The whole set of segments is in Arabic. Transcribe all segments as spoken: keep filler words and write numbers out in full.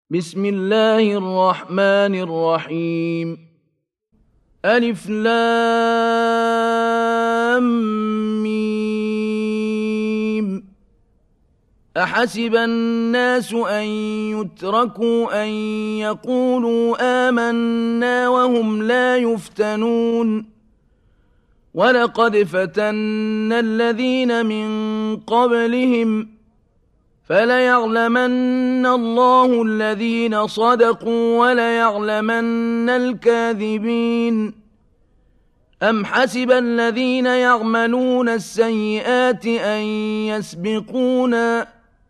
بسم الله الرحمن الرحيم ألف لام ميم أحسب الناس أن يتركوا أن يقولوا آمنا وهم لا يفتنون ولقد فتنا الذين من قبلهم فليعلمن الله الذين صدقوا وليعلمن الكاذبين أم حسب الذين يعملون السيئات أن يسبقونا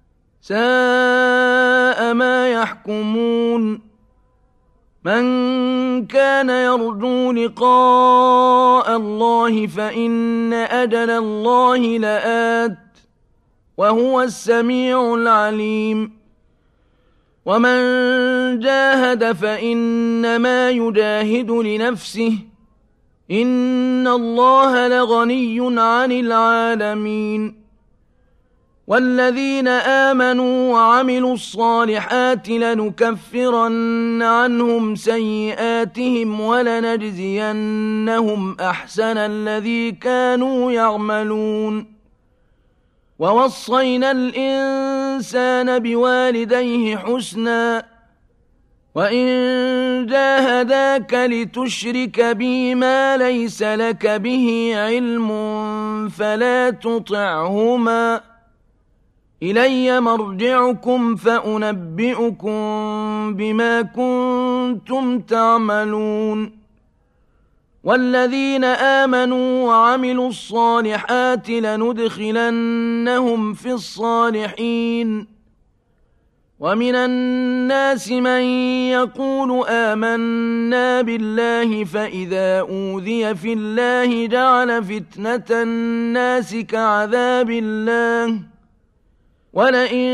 ساء ما يحكمون من كان يرجو لقاء الله فإن أجل الله لآت وهو السميع العليم ومن جاهد فإنما يجاهد لنفسه إن الله لغني عن العالمين والذين آمنوا وعملوا الصالحات لنكفرن عنهم سيئاتهم ولنجزينهم أحسن الذي كانوا يعملون ووصينا الإنسان بوالديه حسنا وإن جاهداك لتشرك بي ما ليس لك به علم فلا تطعهما إلي مرجعكم فأنبئكم بما كنتم تعملون والذين آمنوا وعملوا الصالحات لندخلنهم في الصالحين ومن الناس من يقول آمنا بالله فإذا أوذي في الله جعل فتنة الناس كعذاب الله ولئن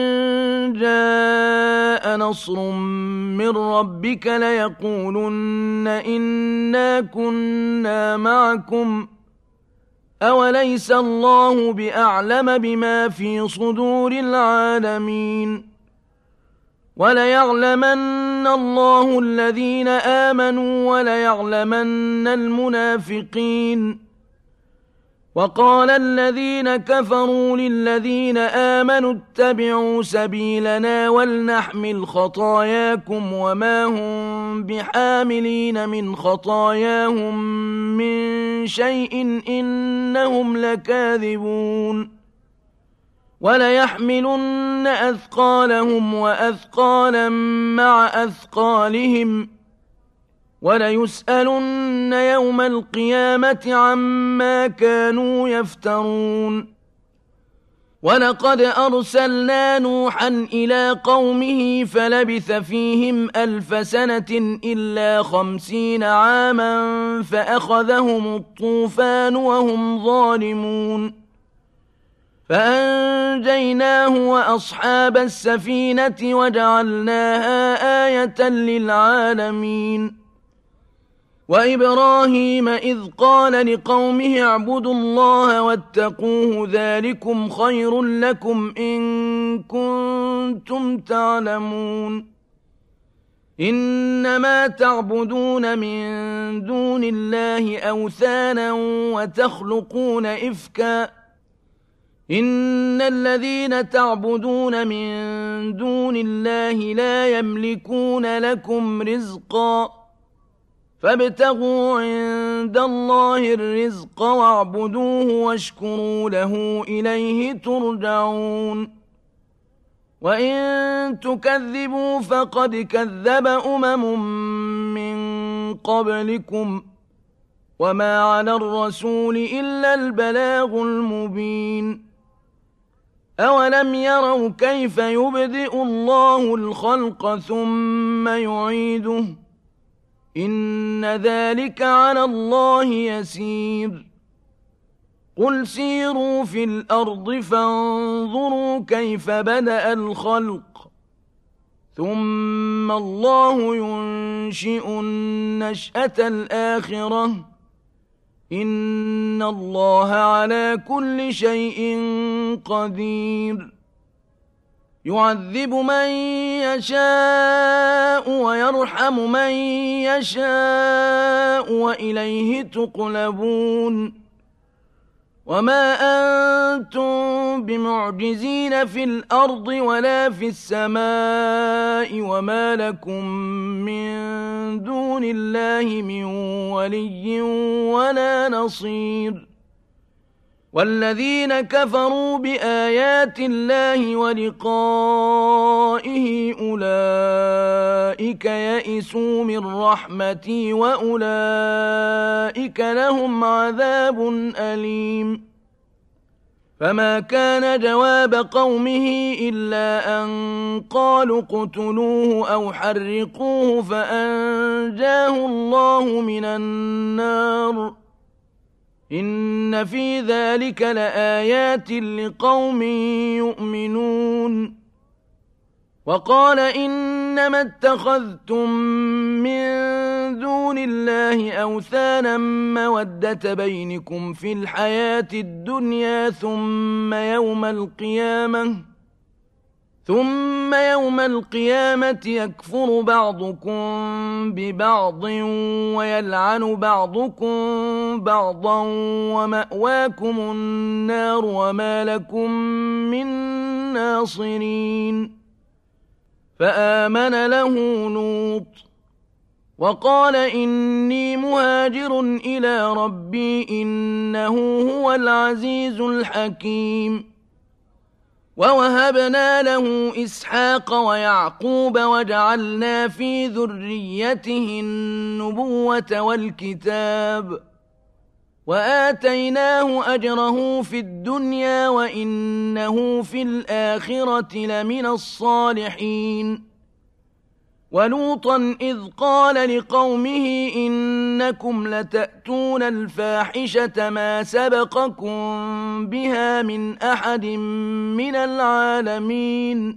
جاء نصر من ربك ليقولن إنا كنا معكم أوليس الله بأعلم بما في صدور العالمين وليعلمن الله الذين آمنوا وليعلمن المنافقين وقال الذين كفروا للذين آمنوا اتبعوا سبيلنا ولنحمل خطاياكم وما هم بحاملين من خطاياهم من شيء إنهم لكاذبون وليحملن أثقالهم وأثقالا مع أثقالهم وليسألن يوم القيامة عما كانوا يفترون ولقد أرسلنا نوحا إلى قومه فلبث فيهم ألف سنة إلا خمسين عاما فأخذهم الطوفان وهم ظالمون فأنجيناه وأصحاب السفينة وجعلناها آية للعالمين وإبراهيم إذ قال لقومه اعبدوا الله واتقوه ذلكم خير لكم إن كنتم تعلمون إنما تعبدون من دون الله أوثانا وتخلقون إفكا إن الذين تعبدون من دون الله لا يملكون لكم رزقا فابتغوا عند الله الرزق واعبدوه واشكروا له إليه ترجعون وإن تكذبوا فقد كذب أمم من قبلكم وما على الرسول إلا البلاغ المبين أولم يروا كيف يبدئ الله الخلق ثم يعيده إن ذلك على الله يسير قل سيروا في الأرض فانظروا كيف بدأ الخلق ثم الله ينشئ النشأة الآخرة إن الله على كل شيء قدير يعذب من يشاء ويرحم من يشاء وإليه تقلبون وما أنتم بمعجزين في الأرض ولا في السماء وما لكم من دون الله من ولي ولا نصير والذين كفروا بآيات الله ولقائه أولئك يئسوا من رحمتي وأولئك لهم عذاب أليم فما كان جواب قومه إلا أن قالوا اقتلوه أو حرقوه فأنجاه الله من النار إن في ذلك لآيات لقوم يؤمنون وقال إنما اتخذتم من دون الله أوثانا مودة بينكم في الحياة الدنيا ثم يوم القيامة ثم يوم القيامة يكفر بعضكم ببعض ويلعن بعضكم بعضا ومأواكم النار وما لكم من ناصرين فآمن له لوط وقال إني مهاجر إلى ربي إنه هو العزيز الحكيم ووهبنا له إسحاق ويعقوب وجعلنا في ذريته النبوة والكتاب وآتيناه أجره في الدنيا وإنه في الآخرة لمن الصالحين ولوطا إذ قال لقومه إنكم لتأتون الفاحشة ما سبقكم بها من أحد من العالمين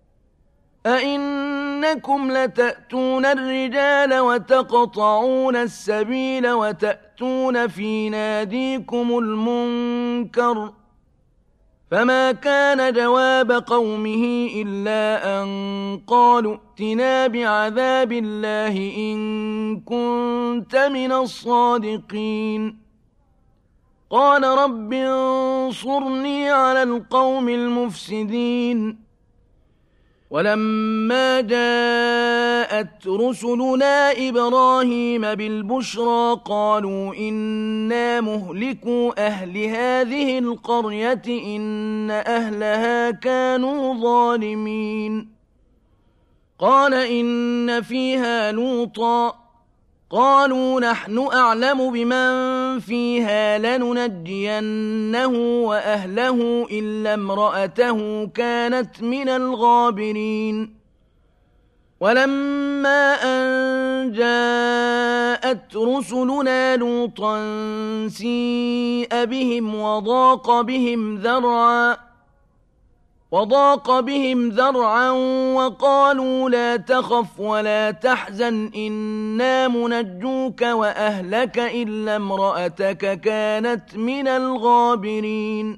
أئنكم لتأتون الرجال وتقطعون السبيل وتأتون في ناديكم المنكر فما كان جواب قومه إلا أن قالوا ائتنا بعذاب الله إن كنت من الصادقين قال رب انصرني على القوم المفسدين ولما جاءت رسلنا إبراهيم بالبشرى قالوا إنا مهلكوا أهل هذه القرية إن أهلها كانوا ظالمين قال إن فيها لوطا قالوا نحن أعلم بمن فيها لننجينه وأهله إلا امرأته كانت من الغابرين ولما أن جاءت رسلنا لوطا سيء بهم وضاق بهم ذرعا وضاق بهم ذرعا وقالوا لا تخف ولا تحزن إنا منجوك وأهلك إلا امرأتك كانت من الغابرين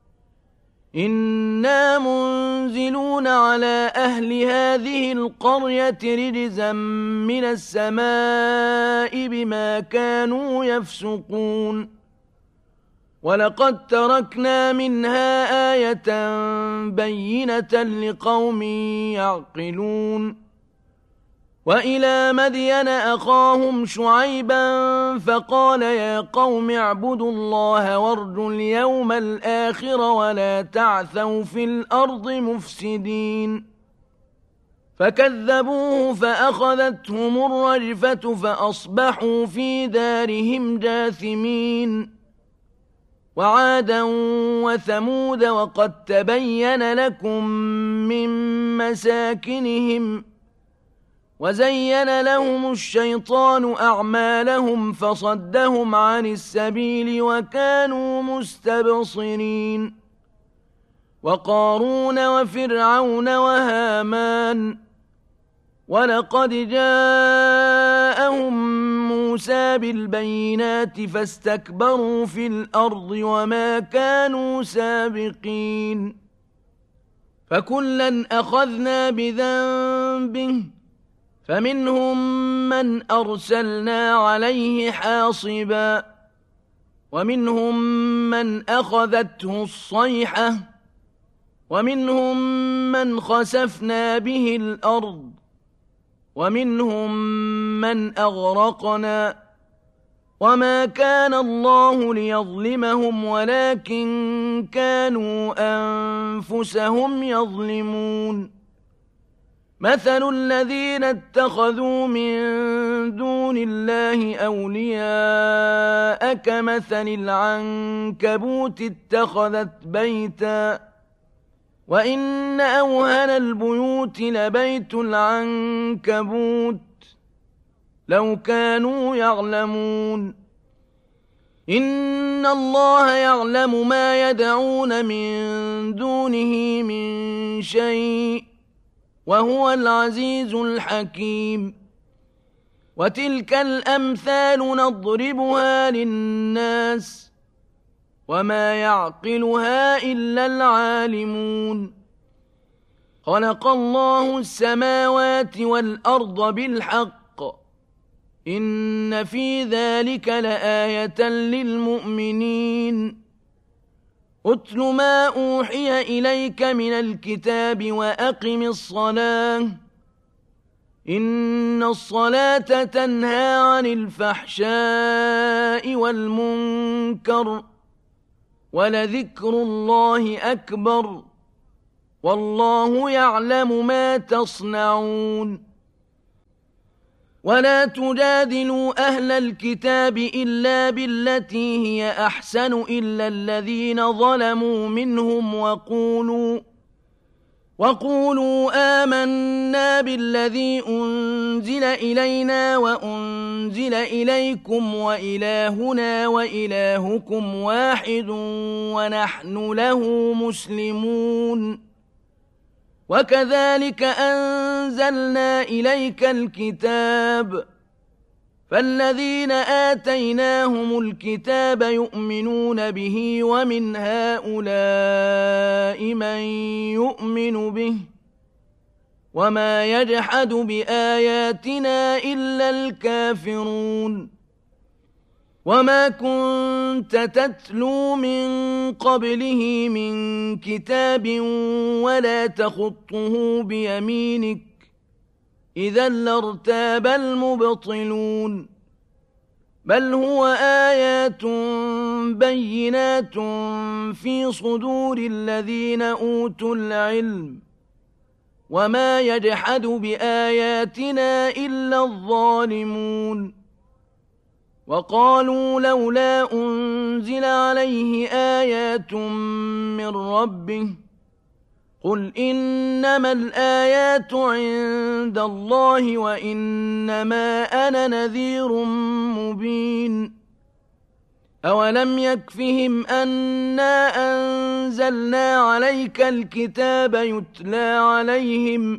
إنا منزلون على أهل هذه القرية رجزا من السماء بما كانوا يفسقون ولقد تركنا منها آية بينة لقوم يعقلون وإلى مدين أخاهم شعيبا فقال يا قوم اعبدوا الله وارجوا اليوم الآخر ولا تعثوا في الأرض مفسدين فكذبوه فأخذتهم الرجفة فأصبحوا في دارهم جاثمين وعادا وثمود وقد تبين لكم من مساكنهم وزين لهم الشيطان أعمالهم فصدهم عن السبيل وكانوا مستبصرين وقارون وفرعون وهامان ولقد جاءهم موسى بالبينات فاستكبروا في الأرض وما كانوا سابقين فكلا أخذنا بذنبه فمنهم من أرسلنا عليه حاصبا ومنهم من أخذته الصيحة ومنهم من خسفنا به الأرض ومنهم من أغرقنا وما كان الله ليظلمهم ولكن كانوا أنفسهم يظلمون مثل الذين اتخذوا من دون الله أولياء كمثل العنكبوت اتخذت بيتا وإن أوهن البيوت لبيت العنكبوت لو كانوا يعلمون إن الله يعلم ما يدعون من دونه من شيء وهو العزيز الحكيم وتلك الأمثال نضربها للناس وما يعقلها إلا العالمون خلق الله السماوات والأرض بالحق إن في ذلك لآية للمؤمنين أتل ما أوحي إليك من الكتاب وأقم الصلاة إن الصلاة تنهى عن الفحشاء والمنكر ولذكر الله أكبر والله يعلم ما تصنعون ولا تجادلوا أهل الكتاب إلا بالتي هي أحسن إلا الذين ظلموا منهم وقولوا وقولوا آمنا بالذي أنزل إلينا وأنزل إليكم وإلهنا وإلهكم واحد ونحن له مسلمون وكذلك أنزلنا إليك الكتاب فالذين آتيناهم الكتاب يؤمنون به ومن هؤلاء من يؤمن به وما يجحد بآياتنا إلا الكافرون وما كنت تتلو من قبله من كتاب ولا تخطه بيمينك إذا لارتاب المبطلون بل هو آيات بينات في صدور الذين أوتوا العلم وما يجحد بآياتنا إلا الظالمون وقالوا لولا أنزل عليه آيات من ربه قل إنما الآيات عند الله وإنما أنا نذير مبين أولم يكفهم أنا أنزلنا عليك الكتاب يتلى عليهم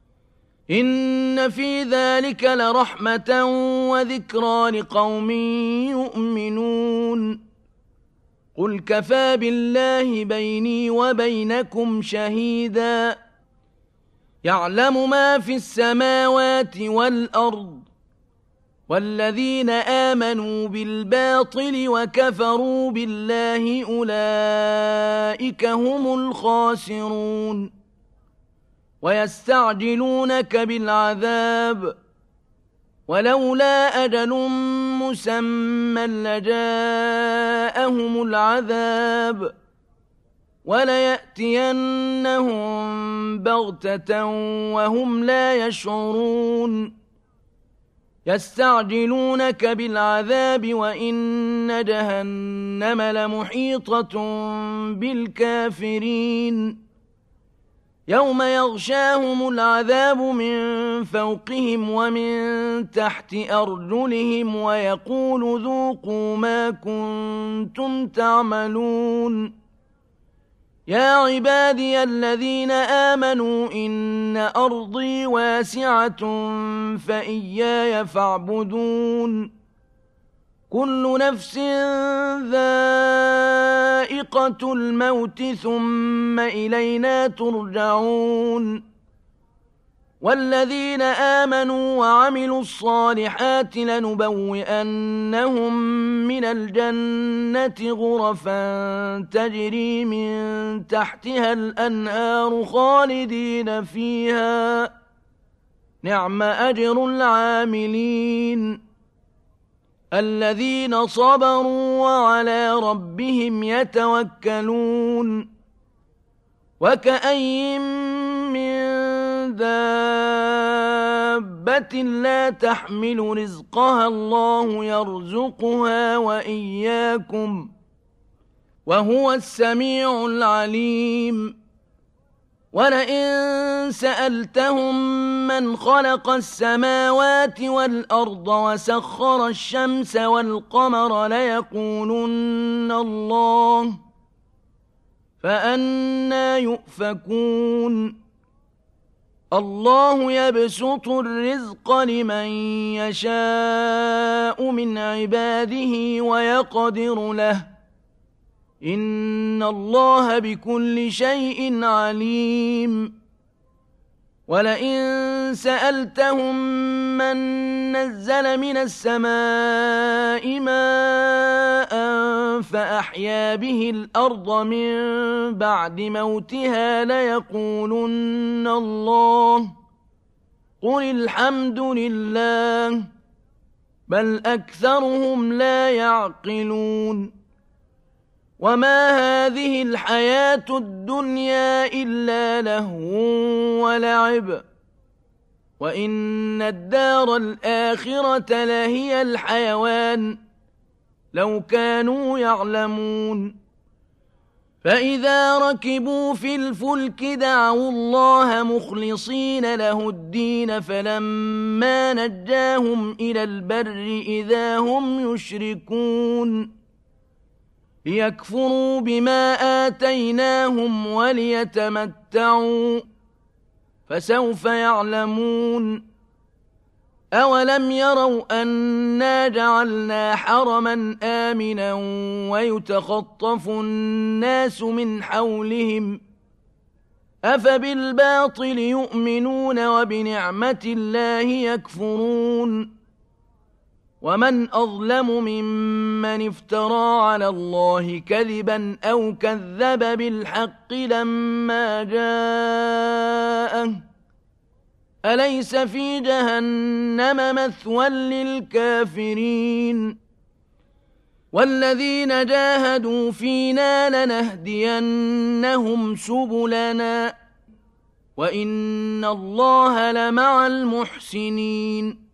إن في ذلك لرحمة وذكرى لقوم يؤمنون قل كفى بالله بيني وبينكم شهيدا يعلم ما في السماوات والأرض والذين آمنوا بالباطل وكفروا بالله أولئك هم الخاسرون ويستعجلونك بالعذاب ولولا أجل مسمى لجاءهم العذاب وليأتينهم بغتة وهم لا يشعرون يستعجلونك بالعذاب وإن جهنم لمحيطة بالكافرين يوم يغشاهم العذاب من فوقهم ومن تحت أرجلهم ويقول ذوقوا ما كنتم تعملون يا عبادي الذين آمنوا إن أرضي واسعة فإياي فاعبدون كل نفس ذائقة الموت ثم إلينا ترجعون والذين آمنوا وعملوا الصالحات لنبوئنهم من الجنة غرفا تجري من تحتها الأنهار خالدين فيها نعم أجر العاملين الذين صبروا وعلى ربهم يتوكلون وكأين من دابة لا تحمل رزقها الله يرزقها وإياكم وهو السميع العليم ولئن سألتهم من خلق السماوات والأرض وسخر الشمس والقمر ليقولن الله فأنى يؤفكون الله يبسط الرزق لمن يشاء من عباده ويقدر له إن الله بكل شيء عليم ولئن سألتهم من نزل من السماء ماء فأحيا به الأرض من بعد موتها ليقولن الله قل الحمد لله بل أكثرهم لا يعقلون وما هذه الحياة الدنيا إلا لهو ولعب وإن الدار الآخرة لهي الحيوان لو كانوا يعلمون فإذا ركبوا في الفلك دعوا الله مخلصين له الدين فلما نجاهم إلى البر إذا هم يشركون ليكفروا بما آتيناهم وليتمتعوا فسوف يعلمون أولم يروا أنا جعلنا حرما آمنا ويتخطف الناس من حولهم أفبالباطل يؤمنون وبنعمة الله يكفرون ومن أظلم ممن افترى على الله كذبا أو كذب بالحق لما جاءه أليس في جهنم مثوى للكافرين والذين جاهدوا فينا لنهدينهم سبلنا وإن الله لمع المحسنين